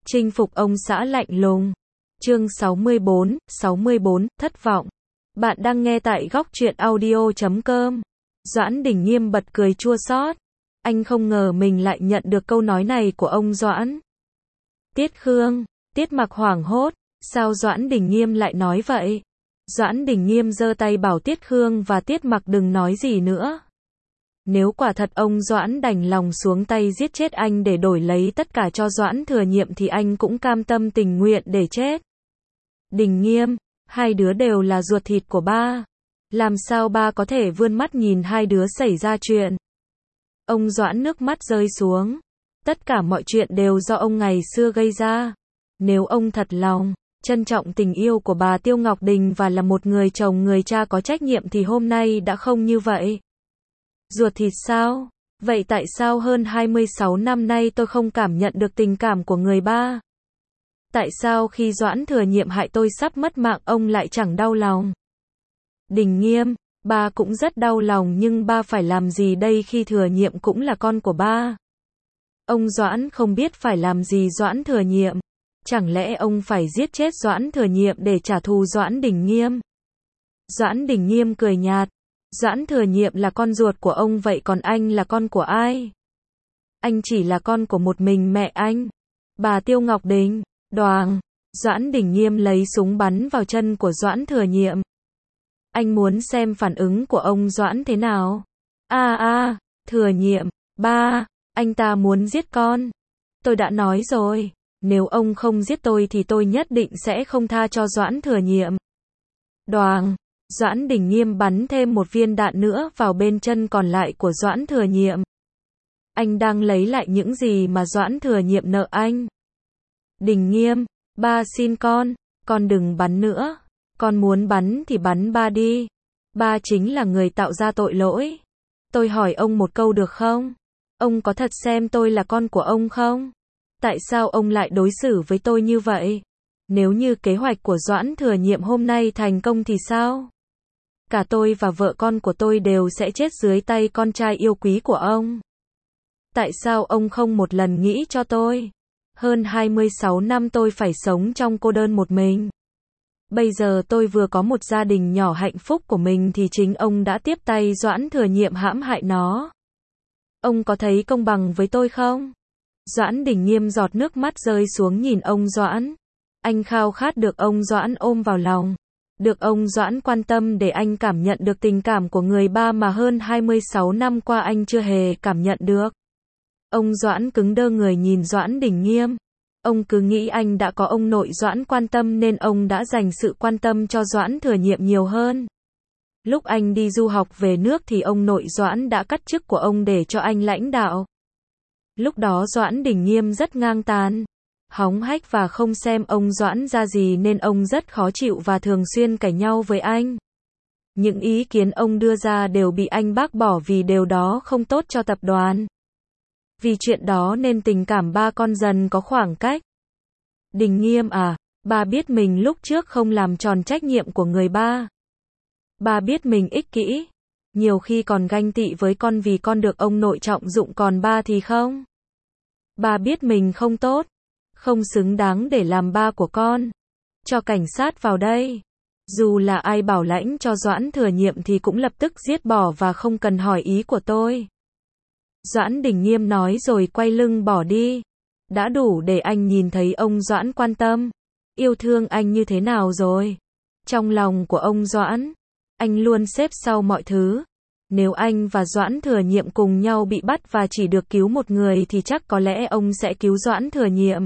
Chinh phục ông xã lạnh lùng. Chương 64, thất vọng. Bạn đang nghe tại góc truyện audio.com. Doãn Đình Nghiêm bật cười chua xót. Anh không ngờ mình lại nhận được câu nói này của ông Doãn. Tiết Khương, Tiết Mặc hoảng hốt. Sao Doãn Đình Nghiêm lại nói vậy? Doãn Đình Nghiêm giơ tay bảo Tiết Khương và Tiết Mặc đừng nói gì nữa. Nếu quả thật ông Doãn đành lòng xuống tay giết chết anh để đổi lấy tất cả cho Doãn Thừa Nhiệm thì anh cũng cam tâm tình nguyện để chết. Đình Nghiêm, hai đứa đều là ruột thịt của ba. Làm sao ba có thể vươn mắt nhìn hai đứa xảy ra chuyện? Ông Doãn nước mắt rơi xuống. Tất cả mọi chuyện đều do ông ngày xưa gây ra. Nếu ông thật lòng trân trọng tình yêu của bà Tiêu Ngọc Đình và là một người chồng người cha có trách nhiệm thì hôm nay đã không như vậy. Ruột thịt sao? Vậy tại sao hơn 26 năm nay tôi không cảm nhận được tình cảm của người ba? Tại sao khi Doãn Thừa Nhiệm hại tôi sắp mất mạng ông lại chẳng đau lòng? Đình Nghiêm, ba cũng rất đau lòng nhưng ba phải làm gì đây khi Thừa Nhiệm cũng là con của ba? Ông Doãn không biết phải làm gì Doãn Thừa Nhiệm. Chẳng lẽ ông phải giết chết Doãn Thừa Nhiệm để trả thù Doãn Đình Nghiêm? Doãn Đình Nghiêm cười nhạt. Doãn Thừa Nhiệm là con ruột của ông vậy còn anh là con của ai? Anh chỉ là con của một mình mẹ anh. Bà Tiêu Ngọc Đình. Đoàng. Doãn Đình Nghiêm lấy súng bắn vào chân của Doãn Thừa Nhiệm. Anh muốn xem phản ứng của ông Doãn thế nào. Thừa Nhiệm. Ba, anh ta muốn giết con. Tôi đã nói rồi, nếu ông không giết tôi thì tôi nhất định sẽ không tha cho Doãn Thừa Nhiệm. Đoàng. Doãn Đình Nghiêm bắn thêm một viên đạn nữa vào bên chân còn lại của Doãn Thừa Nhiệm. Anh đang lấy lại những gì mà Doãn Thừa Nhiệm nợ anh. Đình Nghiêm, ba xin con đừng bắn nữa. Con muốn bắn thì bắn ba đi. Ba chính là người tạo ra tội lỗi. Tôi hỏi ông một câu được không? Ông có thật xem tôi là con của ông không? Tại sao ông lại đối xử với tôi như vậy? Nếu như kế hoạch của Doãn Thừa Nhiệm hôm nay thành công thì sao? Cả tôi và vợ con của tôi đều sẽ chết dưới tay con trai yêu quý của ông. Tại sao ông không một lần nghĩ cho tôi? Hơn 26 năm tôi phải sống trong cô đơn một mình. Bây giờ tôi vừa có một gia đình nhỏ hạnh phúc của mình thì chính ông đã tiếp tay Doãn Thừa Nhiệm hãm hại nó. Ông có thấy công bằng với tôi không? Doãn Đình Nghiêm giọt nước mắt rơi xuống nhìn ông Doãn. Anh khao khát được ông Doãn ôm vào lòng. Được ông Doãn quan tâm để anh cảm nhận được tình cảm của người ba mà hơn 26 năm qua anh chưa hề cảm nhận được. Ông Doãn cứng đơ người nhìn Doãn Đình Nghiêm. Ông cứ nghĩ anh đã có ông nội Doãn quan tâm nên ông đã dành sự quan tâm cho Doãn Thừa Nhiệm nhiều hơn. Lúc anh đi du học về nước thì ông nội Doãn đã cắt chức của ông để cho anh lãnh đạo. Lúc đó Doãn Đình Nghiêm rất ngang tàn, hóng hách và không xem ông Doãn ra gì nên ông rất khó chịu và thường xuyên cãi nhau với anh. Những ý kiến ông đưa ra đều bị anh bác bỏ vì điều đó không tốt cho tập đoàn. Vì chuyện đó nên tình cảm ba con dần có khoảng cách. Đình Nghiêm ba biết mình lúc trước không làm tròn trách nhiệm của người ba. Ba biết mình ích kỷ. Nhiều khi còn ganh tị với con vì con được ông nội trọng dụng còn ba thì không. Ba biết mình không tốt. Không xứng đáng để làm ba của con. Cho cảnh sát vào đây. Dù là ai bảo lãnh cho Doãn Thừa Nhiệm thì cũng lập tức giết bỏ và không cần hỏi ý của tôi. Doãn Đình Nghiêm nói rồi quay lưng bỏ đi. Đã đủ để anh nhìn thấy ông Doãn quan tâm, yêu thương anh như thế nào rồi. Trong lòng của ông Doãn, anh luôn xếp sau mọi thứ. Nếu anh và Doãn Thừa Nhiệm cùng nhau bị bắt và chỉ được cứu một người thì chắc có lẽ ông sẽ cứu Doãn Thừa Nhiệm.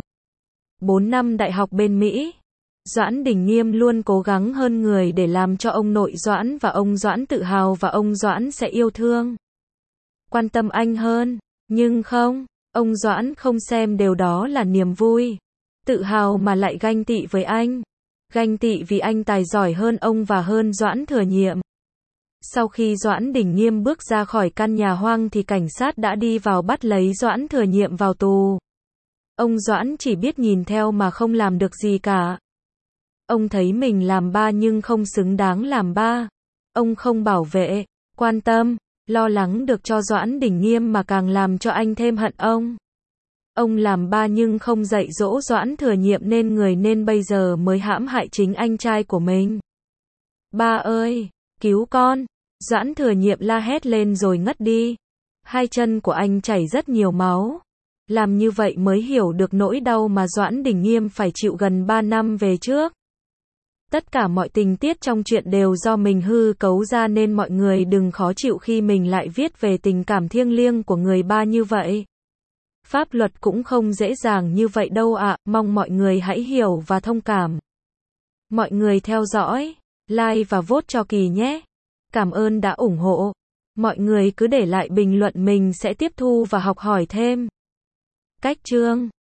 4 năm đại học bên Mỹ, Doãn Đình Nghiêm luôn cố gắng hơn người để làm cho ông nội Doãn và ông Doãn tự hào và ông Doãn sẽ yêu thương, quan tâm anh hơn. Nhưng không, ông Doãn không xem điều đó là niềm vui, tự hào mà lại ganh tị với anh. Ganh tị vì anh tài giỏi hơn ông và hơn Doãn Thừa Nhiệm. Sau khi Doãn Đình Nghiêm bước ra khỏi căn nhà hoang thì cảnh sát đã đi vào bắt lấy Doãn Thừa Nhiệm vào tù. Ông Doãn chỉ biết nhìn theo mà không làm được gì cả. Ông thấy mình làm ba nhưng không xứng đáng làm ba. Ông không bảo vệ, quan tâm, lo lắng được cho Doãn Đình Nghiêm mà càng làm cho anh thêm hận ông. Ông làm ba nhưng không dạy dỗ Doãn Thừa Nhiệm nên bây giờ mới hãm hại chính anh trai của mình. Ba ơi, cứu con! Doãn Thừa Nhiệm la hét lên rồi ngất đi. Hai chân của anh chảy rất nhiều máu. Làm như vậy mới hiểu được nỗi đau mà Doãn Đình Nghiêm phải chịu gần 3 năm về trước. Tất cả mọi tình tiết trong chuyện đều do mình hư cấu ra nên mọi người đừng khó chịu khi mình lại viết về tình cảm thiêng liêng của người ba như vậy. Pháp luật cũng không dễ dàng như vậy đâu ạ, mong mọi người hãy hiểu và thông cảm. Mọi người theo dõi, like và vote cho Kỳ nhé. Cảm ơn đã ủng hộ. Mọi người cứ để lại bình luận, mình sẽ tiếp thu và học hỏi thêm. Cách chương